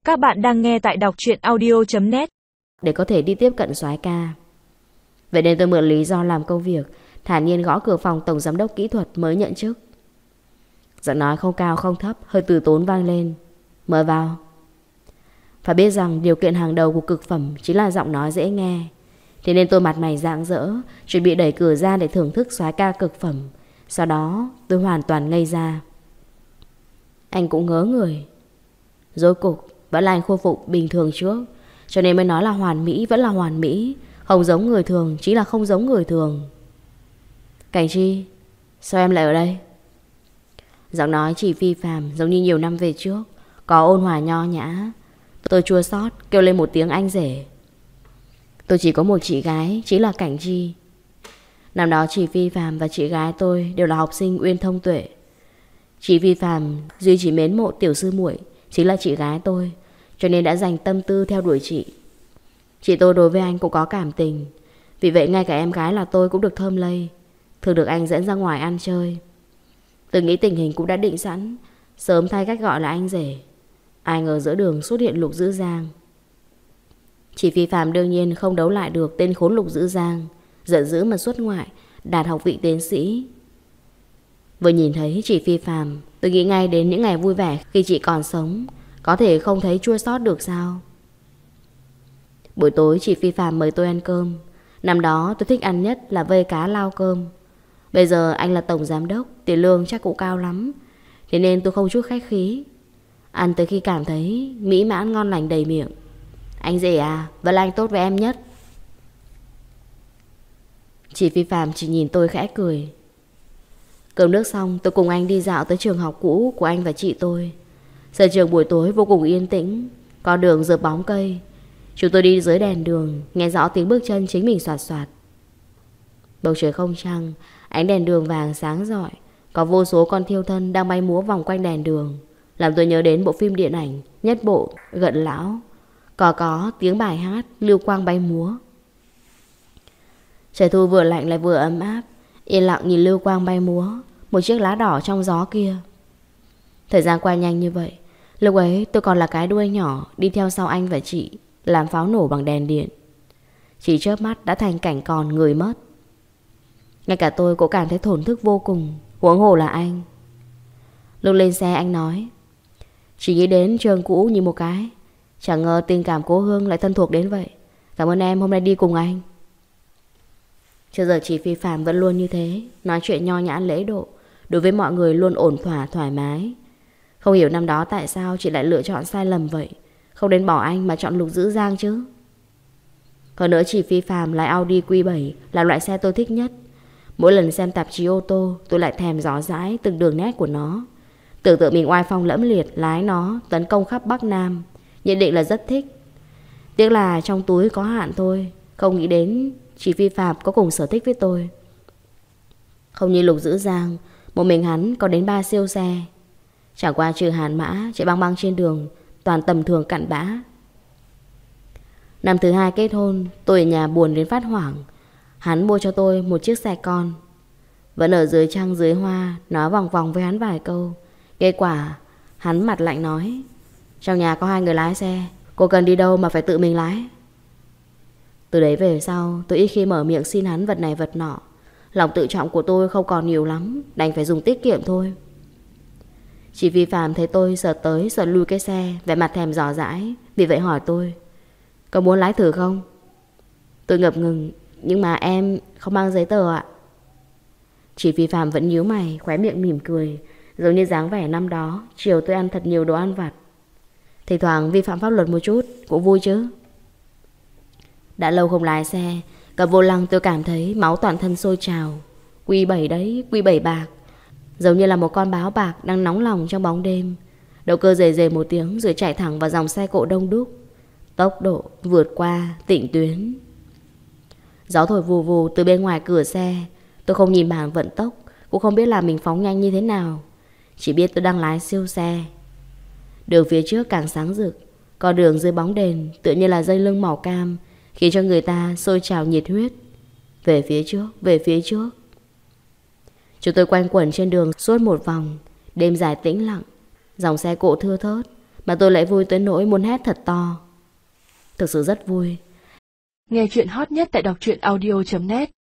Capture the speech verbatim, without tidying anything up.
Các bạn đang nghe tại đọc truyện audio chấm net để có thể đi tiếp cận soái ca. Vậy nên tôi mượn lý do làm công việc, thản nhiên gõ cửa phòng tổng giám đốc kỹ thuật mới nhận chức. Giọng nói không cao không thấp, hơi từ tốn vang lên. Mời vào. Phải biết rằng điều kiện hàng đầu của cực phẩm chính là giọng nói dễ nghe. Thế nên tôi mặt mày rạng rỡ, chuẩn bị đẩy cửa ra để thưởng thức soái ca cực phẩm. Sau đó tôi hoàn toàn ngây ra. Anh cũng ngớ người. Rốt cục vẫn là anh khôi phục bình thường trước, cho nên mới nói là hoàn mỹ vẫn là hoàn mỹ, không giống người thường chính là không giống người thường. Cảnh Chi, sao em lại ở đây? Giọng nói chỉ phi phàm giống như nhiều năm về trước, có ôn hòa nho nhã. Tôi chua xót kêu lên một tiếng anh rể. Tôi chỉ có một chị gái, chính là Cảnh Chi. Năm đó chị Phi Phàm và chị gái tôi đều là học sinh uyên thông tuệ. Chị Phi Phàm duy chỉ mến mộ tiểu sư muội, chính là chị gái tôi, cho nên đã dành tâm tư theo đuổi chị. Chị tôi đối với anh cũng có cảm tình, vì vậy ngay cả em gái là tôi cũng được thơm lây, thường được anh dẫn ra ngoài ăn chơi. Tôi nghĩ tình hình cũng đã định sẵn, sớm thay cách gọi là anh rể. Ai ngờ giữa đường xuất hiện Lục Dữ Giang. Chị Phi Phàm đương nhiên không đấu lại được tên khốn Lục Dữ Giang, giận dữ mà xuất ngoại, đạt học vị tiến sĩ. Vừa nhìn thấy chị Phi Phàm, tôi nghĩ ngay đến những ngày vui vẻ khi chị còn sống, có thể không thấy chua xót được sao? Buổi tối chị Phi Phàm mời tôi ăn cơm. Năm đó tôi thích ăn nhất là vây cá lao cơm. Bây giờ anh là tổng giám đốc, tiền lương chắc cũng cao lắm, thế nên tôi không chút khách khí. Ăn tới khi cảm thấy mỹ mãn ngon lành đầy miệng. Anh rể à, vẫn là anh tốt với em nhất. Chị Phi Phàm chỉ nhìn tôi khẽ cười. Cơm nước xong tôi cùng anh đi dạo tới trường học cũ của anh và chị tôi. Sân trường buổi tối vô cùng yên tĩnh, con đường rợp bóng cây. Chúng tôi đi dưới đèn đường, nghe rõ tiếng bước chân chính mình xoạt xoạt. Bầu trời không trăng, ánh đèn đường vàng sáng rọi, có vô số con thiêu thân đang bay múa vòng quanh đèn đường, làm tôi nhớ đến bộ phim điện ảnh Nhất Bộ Gận Lão. Có có tiếng bài hát lưu quang bay múa. Trời thu vừa lạnh lại vừa ấm áp, yên lặng nhìn lưu quang bay múa, một chiếc lá đỏ trong gió kia. Thời gian qua nhanh như vậy. Lúc ấy tôi còn là cái đuôi nhỏ đi theo sau anh và chị làm pháo nổ bằng đèn điện. Chỉ chớp mắt đã thành cảnh còn người mất. Ngay cả tôi cũng cảm thấy thổn thức vô cùng, huống hồ là anh. Lúc lên xe anh nói, chỉ nghĩ đến trường cũ như một cái, chẳng ngờ tình cảm cố hương lại thân thuộc đến vậy. Cảm ơn em hôm nay đi cùng anh. Trước giờ chị Phi Phàm vẫn luôn như thế, nói chuyện nho nhã lễ độ, đối với mọi người luôn ổn thỏa thoải mái. Không hiểu năm đó tại sao chị lại lựa chọn sai lầm vậy, không đến bỏ anh mà chọn Lục Dữ Giang chứ. Hơn nữa chị Phi Phàm lái Audi Q bảy là loại xe tôi thích nhất. Mỗi lần xem tạp chí ô tô tôi lại thèm rõ dãi từng đường nét của nó. Tưởng tượng mình oai phong lẫm liệt lái nó tấn công khắp Bắc Nam, nhận định là rất thích. Tiếc là trong túi có hạn thôi, không nghĩ đến chị Phi Phàm có cùng sở thích với tôi. Không như Lục Dữ Giang, một mình hắn có đến ba siêu xe. Chẳng qua trừ Hàn Mã chạy băng băng trên đường, toàn tầm thường cặn bã. Năm thứ hai kết hôn, tôi ở nhà buồn đến phát hoảng. Hắn mua cho tôi một chiếc xe con. Vẫn ở dưới trăng dưới hoa, nói vòng vòng với hắn vài câu. Kết quả hắn mặt lạnh nói, trong nhà có hai người lái xe, cô cần đi đâu mà phải tự mình lái. Từ đấy về sau tôi ít khi mở miệng xin hắn vật này vật nọ. Lòng tự trọng của tôi không còn nhiều lắm, đành phải dùng tiết kiệm thôi. Chị Vi Phạm thấy tôi sợ tới sợ lui cái xe, vẻ mặt thèm dò dãi, vì vậy hỏi tôi, có muốn lái thử không? Tôi ngập ngừng, nhưng mà em không mang giấy tờ ạ. Chị Vi Phạm vẫn nhíu mày, khóe miệng mỉm cười, giống như dáng vẻ năm đó chiều tôi ăn thật nhiều đồ ăn vặt. Thì thoảng vi phạm pháp luật một chút cũng vui chứ. Đã lâu không lái xe, cầm vô lăng tôi cảm thấy máu toàn thân sôi trào. Q bảy đấy, Q bảy bạc, giống như là một con báo bạc đang nóng lòng trong bóng đêm. Động cơ rề rề một tiếng rồi chạy thẳng vào dòng xe cộ đông đúc. Tốc độ vượt qua tịnh tuyến. Gió thổi vù vù từ bên ngoài cửa xe. Tôi không nhìn bảng vận tốc, cũng không biết là mình phóng nhanh như thế nào, chỉ biết tôi đang lái siêu xe. Đường phía trước càng sáng rực, con đường dưới bóng đèn tựa như là dây lưng màu cam, khiến cho người ta sôi trào nhiệt huyết. Về phía trước, về phía trước. Chúng tôi quanh quẩn trên đường suốt một vòng. Đêm dài tĩnh lặng, dòng xe cộ thưa thớt, Mà tôi lại vui tới nỗi muốn hét thật to. Thực sự rất vui. Nghe chuyện hot nhất tại đọc truyện audio chấm net.